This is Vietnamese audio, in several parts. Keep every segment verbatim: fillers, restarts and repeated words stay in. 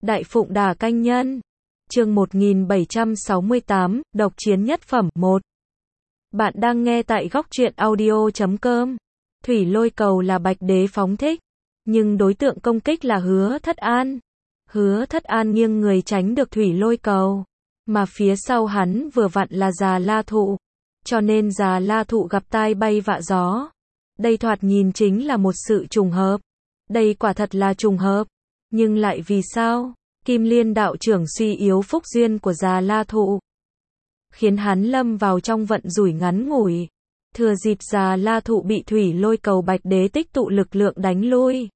Đại Phụng Đà Canh Nhân. Chương một nghìn bảy trăm sáu mươi tám, Độc Chiến Nhất Phẩm một. Bạn đang nghe tại góc truyện audio chấm com. Thủy Lôi Cầu là Bạch Đế phóng thích, nhưng đối tượng công kích là Hứa Thất An. Hứa Thất An nghiêng người tránh được Thủy Lôi Cầu, mà phía sau hắn vừa vặn là Già La Thụ, cho nên Già La Thụ gặp tai bay vạ gió. Đây thoạt nhìn chính là một sự trùng hợp. Đây quả thật là trùng hợp. Nhưng lại vì sao? Kim Liên đạo trưởng suy yếu phúc duyên của Già La Thụ, khiến hắn lâm vào trong vận rủi ngắn ngủi. Thừa dịp Già La Thụ bị Thủy Lôi Cầu Bạch Đế tích tụ lực lượng đánh lui,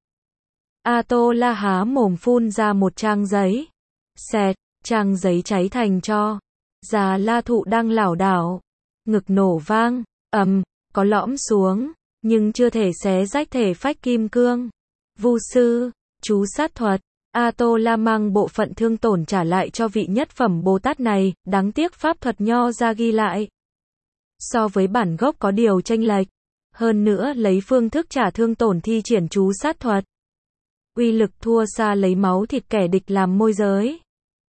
A Tô La há mồm phun ra một trang giấy. Xẹt, trang giấy cháy thành tro. Già La Thụ đang lảo đảo, ngực nổ vang, ầm, có lõm xuống, nhưng chưa thể xé rách thể phách kim cương. Vu sư, chú sát thuật. A Tô La mang bộ phận thương tổn trả lại cho vị nhất phẩm Bồ Tát này, đáng tiếc pháp thuật nho ra ghi lại so với bản gốc có điều chênh lệch, hơn nữa lấy phương thức trả thương tổn thi triển chú sát thuật, uy lực thua xa lấy máu thịt kẻ địch làm môi giới.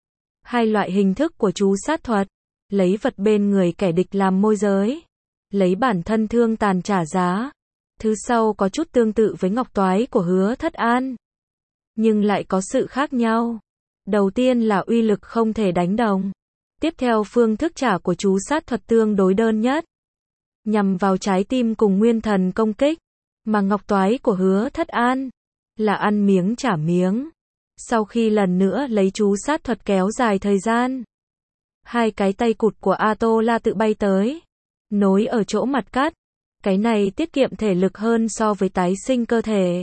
Hai loại hình thức của chú sát thuật, lấy vật bên người kẻ địch làm môi giới, lấy bản thân thương tàn trả giá. Thứ sau có chút tương tự với ngọc toái của Hứa Thất An, nhưng lại có sự khác nhau. Đầu tiên là uy lực không thể đánh đồng. Tiếp theo phương thức trả của chú sát thuật tương đối đơn nhất, nhằm vào trái tim cùng nguyên thần công kích, mà ngọc toái của Hứa Thất An là ăn miếng trả miếng. Sau khi lần nữa lấy chú sát thuật kéo dài thời gian, hai cái tay cụt của A Tô La tự bay tới, nối ở chỗ mặt cắt. Cái này tiết kiệm thể lực hơn so với tái sinh cơ thể.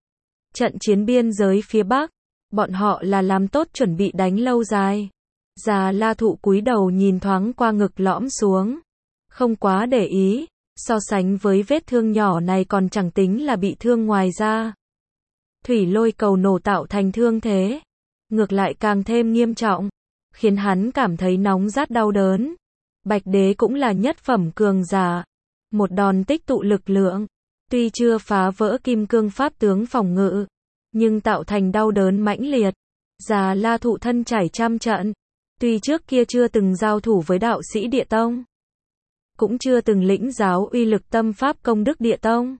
Trận chiến biên giới phía Bắc, bọn họ là làm tốt chuẩn bị đánh lâu dài. Già La Thụ cúi đầu nhìn thoáng qua ngực lõm xuống, không quá để ý, so sánh với vết thương nhỏ này còn chẳng tính là bị thương ngoài da. Thủy Lôi Cầu nổ tạo thành thương thế, ngược lại càng thêm nghiêm trọng, khiến hắn cảm thấy nóng rát đau đớn. Bạch Đế cũng là nhất phẩm cường giả, một đòn tích tụ lực lượng, tuy chưa phá vỡ kim cương pháp tướng phòng ngự, nhưng tạo thành đau đớn mãnh liệt. Già La Thụ thân trải trăm trận, tuy trước kia chưa từng giao thủ với đạo sĩ Địa Tông, cũng chưa từng lĩnh giáo uy lực tâm pháp công đức Địa Tông,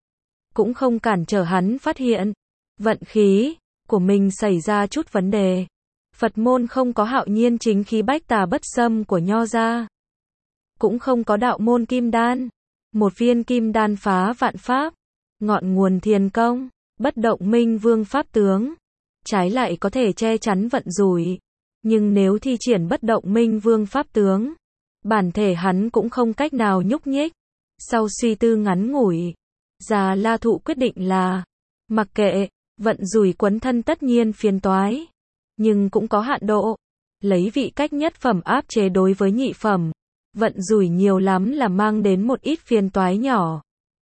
cũng không cản trở hắn phát hiện vận khí của mình xảy ra chút vấn đề. Phật môn không có hạo nhiên chính khí bách tà bất xâm của nho gia, cũng không có đạo môn kim đan, một viên kim đan phá vạn pháp, ngọn nguồn thiền công, bất động minh vương pháp tướng, trái lại có thể che chắn vận rủi. Nhưng nếu thi triển bất động minh vương pháp tướng, bản thể hắn cũng không cách nào nhúc nhích. Sau suy tư ngắn ngủi, Già La Thụ quyết định là mặc kệ, vận rủi quấn thân tất nhiên phiền toái, nhưng cũng có hạn độ, lấy vị cách nhất phẩm áp chế đối với nhị phẩm. Vận rủi nhiều lắm là mang đến một ít phiền toái nhỏ,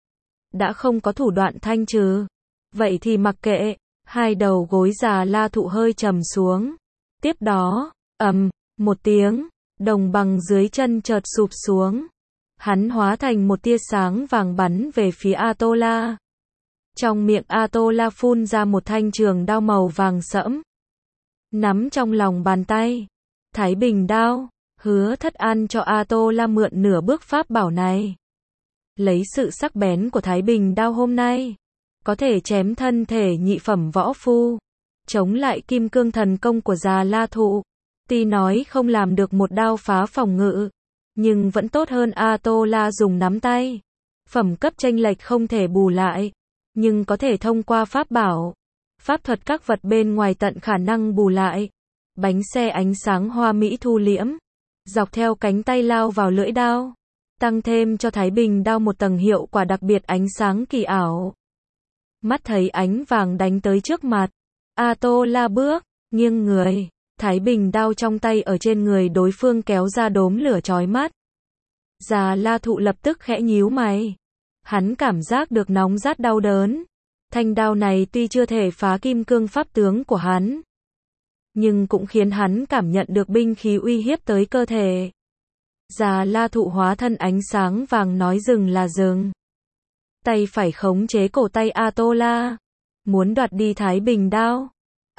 đã không có thủ đoạn thanh trừ, vậy thì mặc kệ. Hai đầu gối Già La Thụ hơi trầm xuống, tiếp đó, ầm, một tiếng, đồng bằng dưới chân chợt sụp xuống, hắn hóa thành một tia sáng vàng bắn về phía A Tô La. Trong miệng A Tô La phun ra một thanh trường đao màu vàng sẫm, nắm trong lòng bàn tay. Thái Bình đao. Hứa Thất An cho A Tô La mượn nửa bước pháp bảo này, lấy sự sắc bén của Thái Bình đao hôm nay, có thể chém thân thể nhị phẩm võ phu, chống lại kim cương thần công của Già La Thụ. Tuy nói không làm được một đao phá phòng ngự, nhưng vẫn tốt hơn A Tô La dùng nắm tay. Phẩm cấp chênh lệch không thể bù lại, nhưng có thể thông qua pháp bảo, pháp thuật các vật bên ngoài tận khả năng bù lại. Bánh xe ánh sáng hoa mỹ thu liễm, dọc theo cánh tay lao vào lưỡi đao, tăng thêm cho Thái Bình đao một tầng hiệu quả đặc biệt ánh sáng kỳ ảo. Mắt thấy ánh vàng đánh tới trước mặt, A Tô La bước, nghiêng người, Thái Bình đao trong tay ở trên người đối phương kéo ra đốm lửa chói mắt. Già La Thụ lập tức khẽ nhíu mày, hắn cảm giác được nóng rát đau đớn. Thanh đao này tuy chưa thể phá kim cương pháp tướng của hắn, nhưng cũng khiến hắn cảm nhận được binh khí uy hiếp tới cơ thể. Già La Thụ hóa thân ánh sáng vàng nói dừng là dừng. Tay phải khống chế cổ tay A Tô La, muốn đoạt đi Thái Bình đao.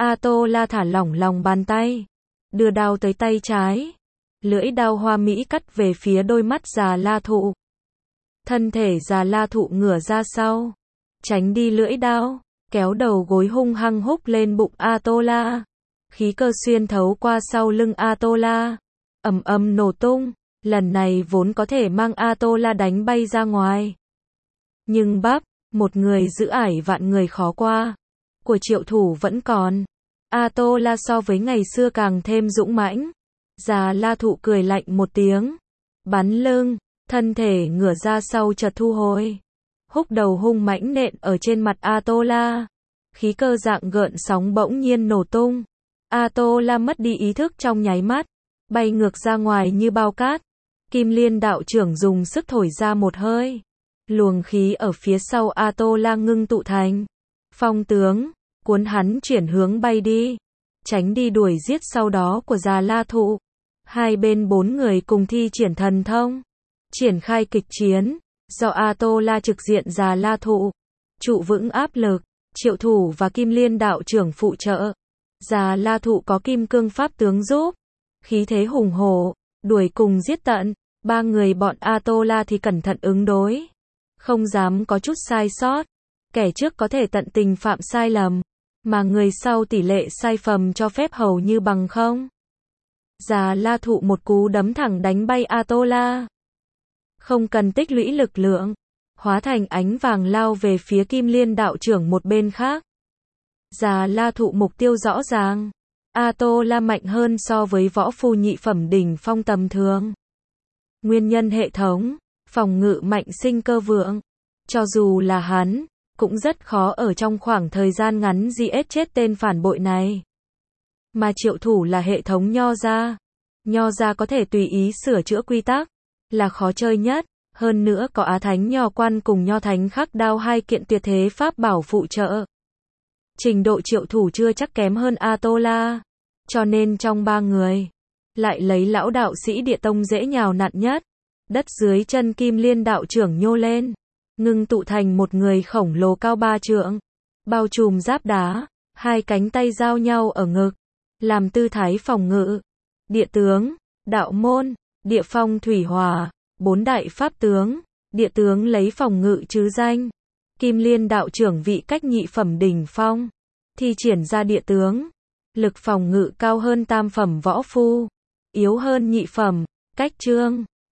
A-tô-la thả lỏng lòng bàn tay, đưa đao tới tay trái. Lưỡi đao hoa mỹ cắt về phía đôi mắt Già La Thụ. Thân thể Già La Thụ ngửa ra sau, tránh đi lưỡi đao, kéo đầu gối hung hăng húc lên bụng A-tô-la. Khí cơ xuyên thấu qua sau lưng A-tô-la, ầm ầm nổ tung, lần này vốn có thể mang A-tô-la đánh bay ra ngoài. Nhưng bắp, một người giữ ải vạn người khó qua, của Triệu Thủ vẫn còn. A-tô-la so với ngày xưa càng thêm dũng mãnh. Già La Thụ cười lạnh một tiếng, bắn lưng, thân thể ngửa ra sau chợt thu hồi, húc đầu hung mãnh nện ở trên mặt A-tô-la. Khí cơ dạng gợn sóng bỗng nhiên nổ tung. A-tô-la mất đi ý thức trong nháy mắt, bay ngược ra ngoài như bao cát. Kim Liên đạo trưởng dùng sức thổi ra một hơi, luồng khí ở phía sau A-tô-la ngưng tụ thành phong tướng, cuốn hắn chuyển hướng bay đi, tránh đi đuổi giết sau đó của Già La Thụ. Hai bên bốn người cùng thi triển thần thông, triển khai kịch chiến, do A-tô-la trực diện Già La Thụ, trụ vững áp lực. Triệu Thủ và Kim Liên đạo trưởng phụ trợ. Già La Thụ có kim cương pháp tướng giúp, khí thế hùng hổ, đuổi cùng giết tận. Ba người bọn A-tô-la thì cẩn thận ứng đối, không dám có chút sai sót. Kẻ trước có thể tận tình phạm sai lầm, mà người sau tỷ lệ sai lầm cho phép hầu như bằng không. Già La Thụ một cú đấm thẳng đánh bay A-tô-la, không cần tích lũy lực lượng, hóa thành ánh vàng lao về phía Kim Liên đạo trưởng một bên khác. Già La Thụ mục tiêu rõ ràng, A-tô-la mạnh hơn so với võ phu nhị phẩm đỉnh phong tầm thường. Nguyên nhân hệ thống, phòng ngự mạnh sinh cơ vượng. Cho dù là hắn, cũng rất khó ở trong khoảng thời gian ngắn giết chết tên phản bội này. Mà Triệu Thủ là hệ thống nho gia. Nho gia có thể tùy ý sửa chữa quy tắc, là khó chơi nhất. Hơn nữa có Á Thánh Nho Quan cùng Nho Thánh Khắc Đao hai kiện tuyệt thế pháp bảo phụ trợ. Trình độ Triệu Thủ chưa chắc kém hơn A-tô-la. Cho nên trong ba người, lại lấy lão đạo sĩ địa tông dễ nhào nặn nhất. Đất dưới chân Kim Liên đạo trưởng nhô lên, ngưng tụ thành một người khổng lồ cao ba trượng, bao trùm giáp đá, hai cánh tay giao nhau ở ngực, làm tư thái phòng ngự. Địa tướng, đạo môn, địa phong thủy hỏa, bốn đại pháp tướng. Địa tướng lấy phòng ngự chứ danh. Kim Liên đạo trưởng vị cách nhị phẩm đỉnh phong, thi triển ra địa tướng, lực phòng ngự cao hơn tam phẩm võ phu, yếu hơn nhị phẩm. Cách trương,